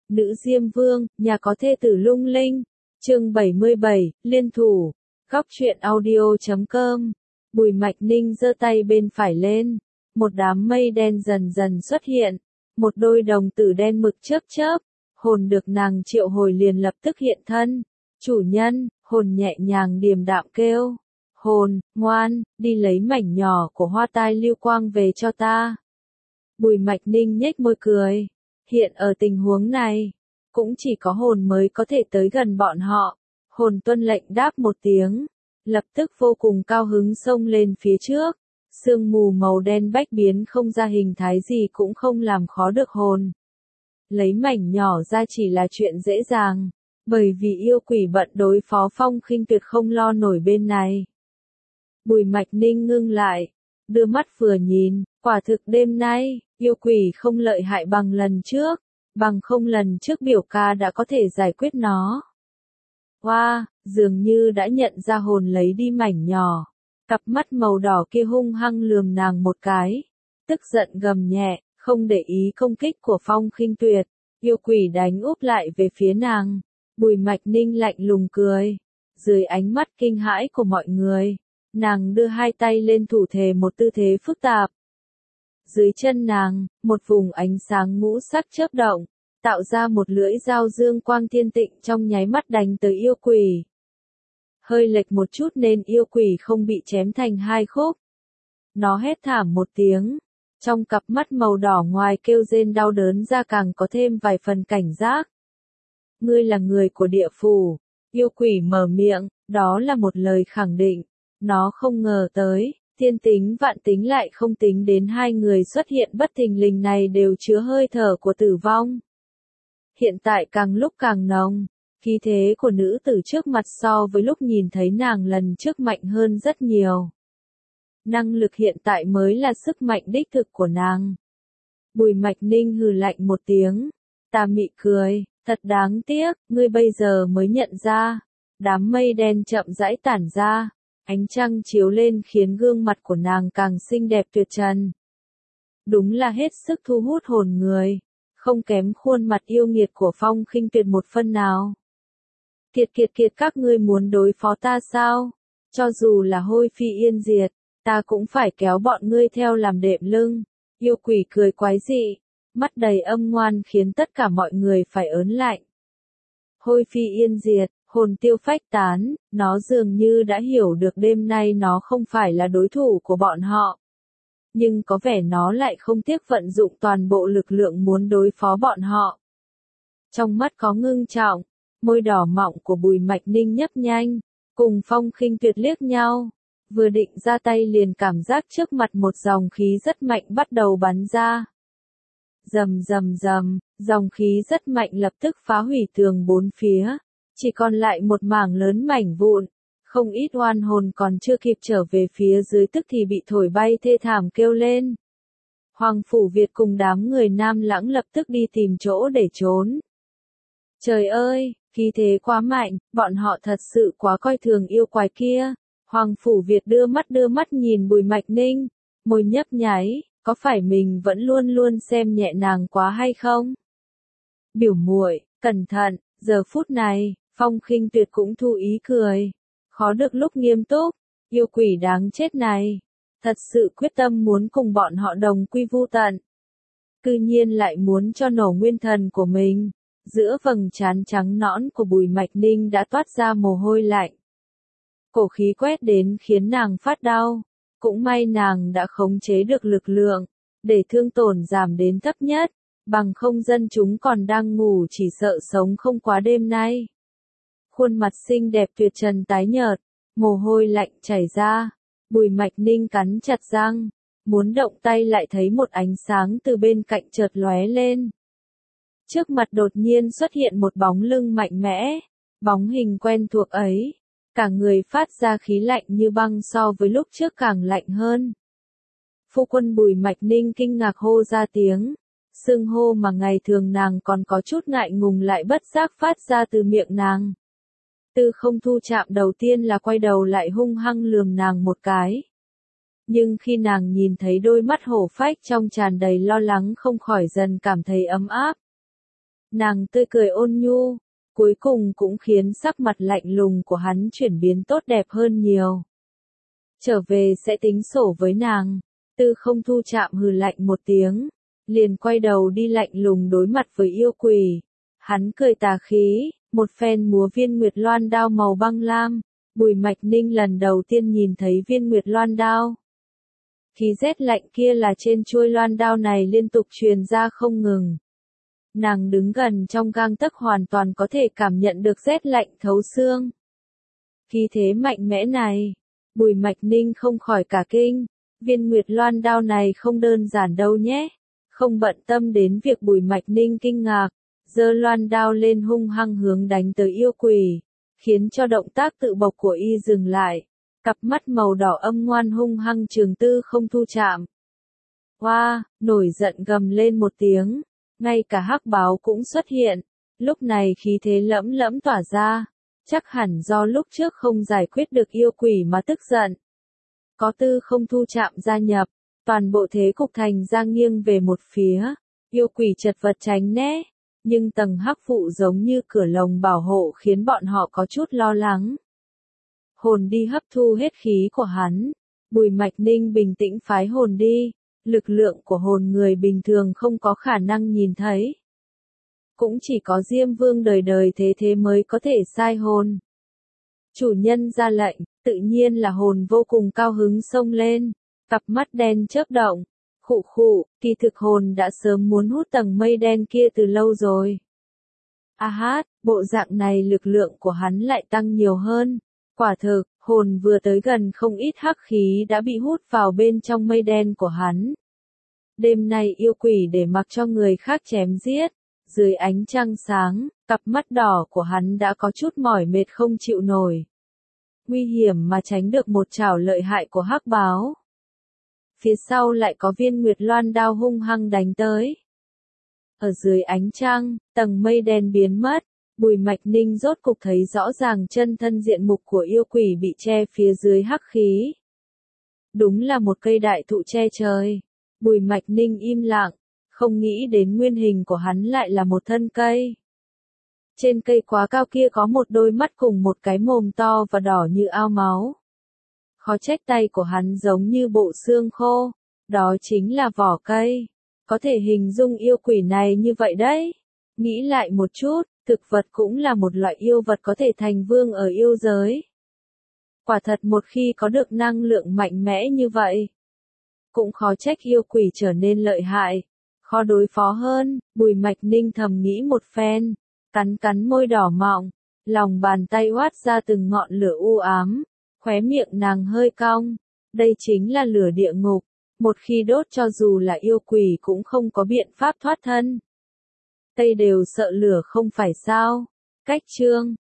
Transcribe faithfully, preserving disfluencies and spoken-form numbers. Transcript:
Nữ Diêm Vương, nhà có thê tử lung linh. Chương bảy mươi bảy, liên thủ. Góc truyện audio chấm com. Bùi Mạch Ninh giơ tay bên phải lên, một đám mây đen dần dần xuất hiện, một đôi đồng tử đen mực chớp chớp, hồn được nàng triệu hồi liền lập tức hiện thân. Chủ nhân, hồn nhẹ nhàng điềm đạm kêu, hồn, ngoan, đi lấy mảnh nhỏ của hoa tai lưu quang về cho ta. Bùi Mạch Ninh nhếch môi cười, hiện ở tình huống này, cũng chỉ có hồn mới có thể tới gần bọn họ. Hồn tuân lệnh đáp một tiếng, lập tức vô cùng cao hứng xông lên phía trước. Sương mù màu đen bách biến không ra hình thái gì cũng không làm khó được hồn. Lấy mảnh nhỏ ra chỉ là chuyện dễ dàng, bởi vì yêu quỷ bận đối phó Phong Khinh Tuyệt không lo nổi bên này. Bùi Mạch Ninh ngưng lại, đưa mắt vừa nhìn, quả thực đêm nay, yêu quỷ không lợi hại bằng lần trước, bằng không lần trước biểu ca đã có thể giải quyết nó. Hoa, wow, dường như đã nhận ra hồn lấy đi mảnh nhỏ. Cặp mắt màu đỏ kia hung hăng lườm nàng một cái, tức giận gầm nhẹ, không để ý công kích của Phong Khinh Tuyệt, yêu quỷ đánh úp lại về phía nàng. Bùi Mạch Ninh lạnh lùng cười, dưới ánh mắt kinh hãi của mọi người, nàng đưa hai tay lên thủ thể một tư thế phức tạp. Dưới chân nàng, một vùng ánh sáng ngũ sắc chớp động, tạo ra một lưỡi dao dương quang thiên tịnh trong nháy mắt đánh tới yêu quỷ. Hơi lệch một chút nên yêu quỷ không bị chém thành hai khúc. Nó hét thảm một tiếng, trong cặp mắt màu đỏ ngoài kêu rên đau đớn ra càng có thêm vài phần cảnh giác. Ngươi là người của địa phủ, yêu quỷ mở miệng, đó là một lời khẳng định. Nó không ngờ tới, thiên tính vạn tính lại không tính đến hai người xuất hiện bất thình lình này đều chứa hơi thở của tử vong. Hiện tại càng lúc càng nồng. Khí thế của nữ tử trước mặt so với lúc nhìn thấy nàng lần trước mạnh hơn rất nhiều. Năng lực hiện tại mới là sức mạnh đích thực của nàng. Bùi Mạch Ninh hừ lạnh một tiếng, tà mị cười, thật đáng tiếc, ngươi bây giờ mới nhận ra. Đám mây đen chậm rãi tản ra, ánh trăng chiếu lên khiến gương mặt của nàng càng xinh đẹp tuyệt trần. Đúng là hết sức thu hút hồn người, không kém khuôn mặt yêu nghiệt của Phong Khinh Tuyệt một phân nào. Kiệt kiệt kiệt các ngươi muốn đối phó ta sao? Cho dù là hôi phi yên diệt, ta cũng phải kéo bọn ngươi theo làm đệm lưng. Yêu quỷ cười quái dị, mắt đầy âm ngoan khiến tất cả mọi người phải ớn lạnh. Hôi phi yên diệt, hồn tiêu phách tán, nó dường như đã hiểu được đêm nay nó không phải là đối thủ của bọn họ. Nhưng có vẻ nó lại không tiếc vận dụng toàn bộ lực lượng muốn đối phó bọn họ. Trong mắt có ngưng trọng. Môi đỏ mọng của Bùi Mạch Ninh nhấp nhanh, cùng Phong Khinh Tuyệt liếc nhau, vừa định ra tay liền cảm giác trước mặt một dòng khí rất mạnh bắt đầu bắn ra. Rầm rầm rầm, dòng khí rất mạnh lập tức phá hủy tường bốn phía, chỉ còn lại một mảng lớn mảnh vụn, không ít oan hồn còn chưa kịp trở về phía dưới tức thì bị thổi bay thê thảm kêu lên. Hoàng Phủ Việt cùng đám người Nam Lãng lập tức đi tìm chỗ để trốn. Trời ơi! Khí thế quá mạnh, bọn họ thật sự quá coi thường yêu quái kia. Hoàng Phủ Việt đưa mắt đưa mắt nhìn Bùi Mạch Ninh, môi nhấp nháy, có phải mình vẫn luôn luôn xem nhẹ nàng quá hay không? Biểu muội, cẩn thận, giờ phút này, Phong Khinh Tuyệt cũng thu ý cười. Khó được lúc nghiêm túc, yêu quỷ đáng chết này, thật sự quyết tâm muốn cùng bọn họ đồng quy vu tận. Cư nhiên lại muốn cho nổ nguyên thần của mình. Giữa vầng trán trắng nõn của Bùi Mạch Ninh đã toát ra mồ hôi lạnh. Cổ khí quét đến khiến nàng phát đau. Cũng may nàng đã khống chế được lực lượng, để thương tổn giảm đến thấp nhất, bằng không dân chúng còn đang ngủ chỉ sợ sống không quá đêm nay. Khuôn mặt xinh đẹp tuyệt trần tái nhợt, mồ hôi lạnh chảy ra. Bùi Mạch Ninh cắn chặt răng, muốn động tay lại thấy một ánh sáng từ bên cạnh chợt lóe lên. Trước mặt đột nhiên xuất hiện một bóng lưng mạnh mẽ, bóng hình quen thuộc ấy, cả người phát ra khí lạnh như băng so với lúc trước càng lạnh hơn. Phu quân Bùi Mạch Ninh kinh ngạc hô ra tiếng, xưng hô mà ngày thường nàng còn có chút ngại ngùng lại bất giác phát ra từ miệng nàng. Tư Không Thu chạm đầu tiên là quay đầu lại hung hăng lườm nàng một cái. Nhưng khi nàng nhìn thấy đôi mắt hổ phách trong tràn đầy lo lắng không khỏi dần cảm thấy ấm áp. Nàng tươi cười ôn nhu, cuối cùng cũng khiến sắc mặt lạnh lùng của hắn chuyển biến tốt đẹp hơn nhiều. Trở về sẽ tính sổ với nàng. Tư Không Thu chạm hừ lạnh một tiếng, liền quay đầu đi lạnh lùng đối mặt với yêu quỷ. Hắn cười tà khí, một phen múa viên nguyệt loan đao màu băng lam. Bùi Mạch Ninh lần đầu tiên nhìn thấy viên nguyệt loan đao. Khí rét lạnh kia là trên chuôi loan đao này liên tục truyền ra không ngừng. Nàng đứng gần trong gang tấc hoàn toàn có thể cảm nhận được rét lạnh thấu xương. Khí thế mạnh mẽ này, Bùi Mạch Ninh không khỏi cả kinh. Viên nguyệt loan đao này không đơn giản đâu nhé. Không bận tâm đến việc Bùi Mạch Ninh kinh ngạc, giơ loan đao lên hung hăng hướng đánh tới yêu quỷ, khiến cho động tác tự bộc của y dừng lại. Cặp mắt màu đỏ âm ngoan hung hăng trường Tư Không Thu chạm. Hoa, nổi giận gầm lên một tiếng, ngay cả hắc báo cũng xuất hiện, lúc này khí thế lẫm lẫm tỏa ra, chắc hẳn do lúc trước không giải quyết được yêu quỷ mà tức giận. Có Tư Không Thu chạm gia nhập, toàn bộ thế cục thành ra nghiêng về một phía, yêu quỷ chật vật tránh né, nhưng tầng hắc vụ giống như cửa lồng bảo hộ khiến bọn họ có chút lo lắng. Hồn đi hấp thu hết khí của hắn, Bùi Mạch Ninh bình tĩnh phái hồn đi, lực lượng của hồn người bình thường không có khả năng nhìn thấy. Cũng chỉ có Diêm Vương đời đời thế thế mới có thể sai hồn. Chủ nhân ra lệnh, tự nhiên là hồn vô cùng cao hứng xông lên, cặp mắt đen chớp động, khụ khụ, kỳ thực hồn đã sớm muốn hút tầng mây đen kia từ lâu rồi. A hát, bộ dạng này lực lượng của hắn lại tăng nhiều hơn. Quả thực, hồn vừa tới gần không ít hắc khí đã bị hút vào bên trong mây đen của hắn. Đêm nay yêu quỷ để mặc cho người khác chém giết, dưới ánh trăng sáng, cặp mắt đỏ của hắn đã có chút mỏi mệt không chịu nổi. Nguy hiểm mà tránh được một chảo lợi hại của hắc báo. Phía sau lại có viên nguyệt loan đao hung hăng đánh tới. Ở dưới ánh trăng, tầng mây đen biến mất. Bùi Mạch Ninh rốt cục thấy rõ ràng chân thân diện mục của yêu quỷ bị che phía dưới hắc khí. Đúng là một cây đại thụ che trời. Bùi Mạch Ninh im lặng, không nghĩ đến nguyên hình của hắn lại là một thân cây. Trên cây quá cao kia có một đôi mắt cùng một cái mồm to và đỏ như ao máu. Khó trách tay của hắn giống như bộ xương khô, đó chính là vỏ cây. Có thể hình dung yêu quỷ này như vậy đấy. Nghĩ lại một chút, thực vật cũng là một loại yêu vật có thể thành vương ở yêu giới. Quả thật một khi có được năng lượng mạnh mẽ như vậy, cũng khó trách yêu quỷ trở nên lợi hại, khó đối phó hơn. Bùi Mạch Ninh thầm nghĩ một phen, cắn cắn môi đỏ mọng, lòng bàn tay hoát ra từng ngọn lửa u ám, khóe miệng nàng hơi cong. Đây chính là lửa địa ngục, một khi đốt cho dù là yêu quỷ cũng không có biện pháp thoát thân. Tây đều sợ lửa không phải sao? Cách chương